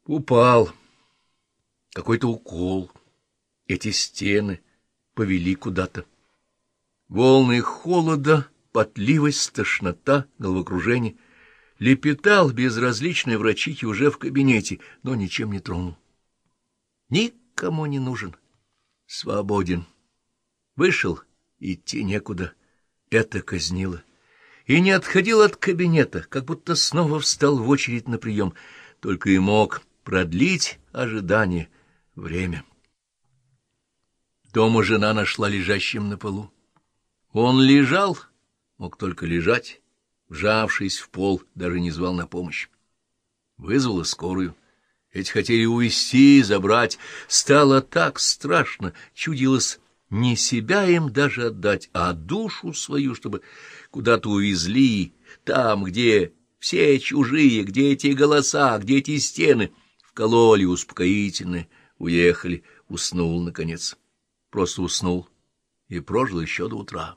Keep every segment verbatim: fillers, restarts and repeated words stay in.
Упал. Какой-то укол. Эти стены повели куда-то. Волны холода, потливость, тошнота, головокружение. Лепетал безразличный врачихи уже в кабинете, но ничем не тронул. Никому не нужен. Свободен. Вышел, идти некуда. Это казнило. И не отходил от кабинета, как будто снова встал в очередь на прием. Только и мог продлить ожидание, время. Дома жена нашла лежащим на полу. Он лежал, мог только лежать, вжавшись в пол, даже не звал на помощь. Вызвала скорую. Эти хотели увезти, забрать. Стало так страшно, чудилось не себя им даже отдать, а душу свою, чтобы куда-то увезли, там, где все чужие, где эти голоса, где эти стены. Вкололи успокоительные, уехали, уснул, наконец. Просто уснул и прожил еще до утра.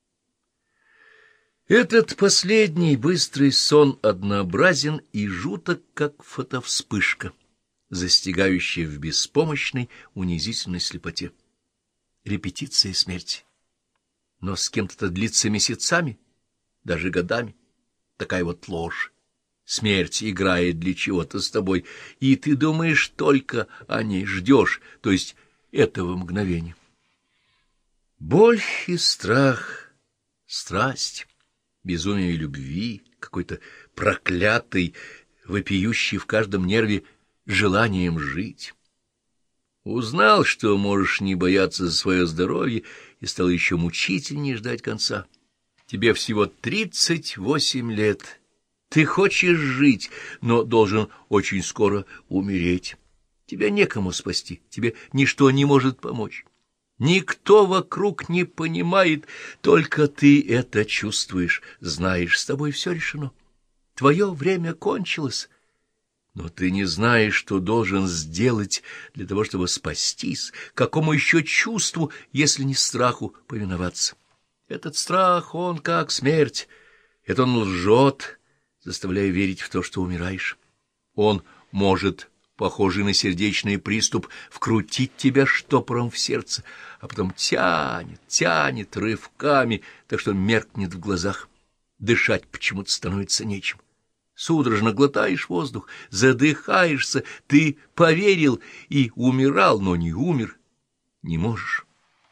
Этот последний быстрый сон однообразен и жуток, как фотовспышка, застигающая в беспомощной унизительной слепоте. Репетиция смерти. Но с кем-то это длится месяцами, даже годами. Такая вот ложь. Смерть играет для чего-то с тобой, и ты думаешь только о ней, ждешь, то есть этого мгновения. Боль и страх, страсть, безумие любви, какой-то проклятый, вопиющий в каждом нерве желанием жить. Узнал, что можешь не бояться за свое здоровье, и стал еще мучительнее ждать конца. Тебе всего тридцать восемь лет. Ты хочешь жить, но должен очень скоро умереть. Тебя некому спасти, тебе ничто не может помочь. Никто вокруг не понимает, только ты это чувствуешь, знаешь, с тобой все решено. Твое время кончилось, но ты не знаешь, что должен сделать для того, чтобы спастись, какому еще чувству, если не страху, повиноваться. Этот страх, он как смерть, это он лжет, заставляя верить в то, что умираешь. Он может, похожий на сердечный приступ, вкрутить тебя штопором в сердце, а потом тянет, тянет рывками, так что меркнет в глазах. Дышать почему-то становится нечем. Судорожно глотаешь воздух, задыхаешься, ты поверил и умирал, но не умер, не можешь.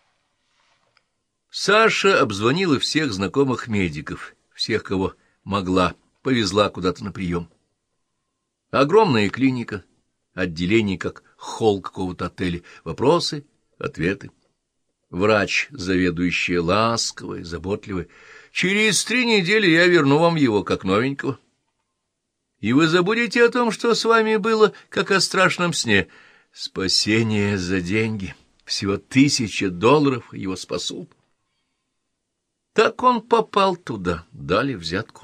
Саша обзвонила всех знакомых медиков, всех, кого могла, повезла куда-то на прием. Огромная клиника, отделение, как холл какого-то отеля, вопросы, ответы. Врач, заведующая, ласковая, заботливая. Через три недели я верну вам его, как новенького. И вы забудете о том, что с вами было, как о страшном сне. Спасение за деньги. Всего тысяча долларов его спасут. Так он попал туда, дали взятку.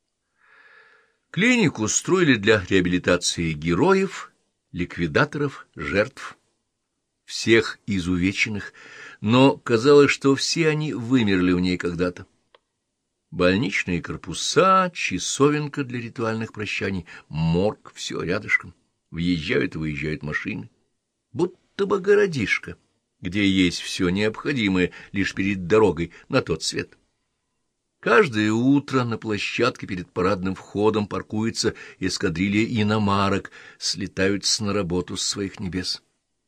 Клинику строили для реабилитации героев, ликвидаторов, жертв, всех изувеченных, но казалось, что все они вымерли в ней когда-то. Больничные корпуса, часовенка для ритуальных прощаний, морг, все рядышком. Въезжают и выезжают машины. Будто бы городишко, где есть все необходимое лишь перед дорогой на тот свет. Каждое утро на площадке перед парадным входом паркуется эскадрилья иномарок, слетаются на работу с своих небес.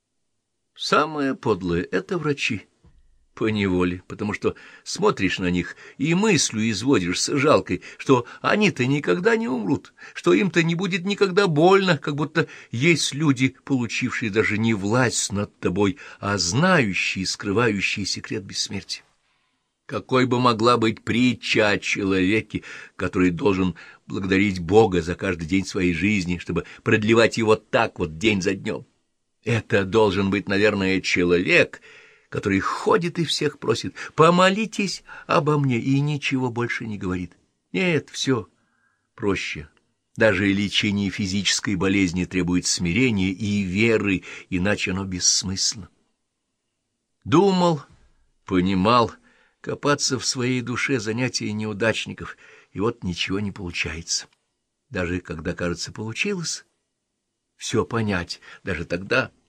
Самое подлое — это врачи. Поневоле, потому что смотришь на них и мыслью изводишься жалкой, что они-то никогда не умрут, что им-то не будет никогда больно, как будто есть люди, получившие даже не власть над тобой, а знающие и скрывающие секрет бессмертия. Какой бы могла быть притча о человеке, который должен благодарить Бога за каждый день своей жизни, чтобы продлевать его так вот день за днем? Это должен быть, наверное, человек, который ходит и всех просит: «Помолитесь обо мне», и ничего больше не говорит. Нет, все проще. Даже лечение физической болезни требует смирения и веры, иначе оно бессмысленно. Думал, понимал, копаться в своей душе — занятие неудачников, и вот ничего не получается. Даже когда, кажется, получилось, все понять даже тогда.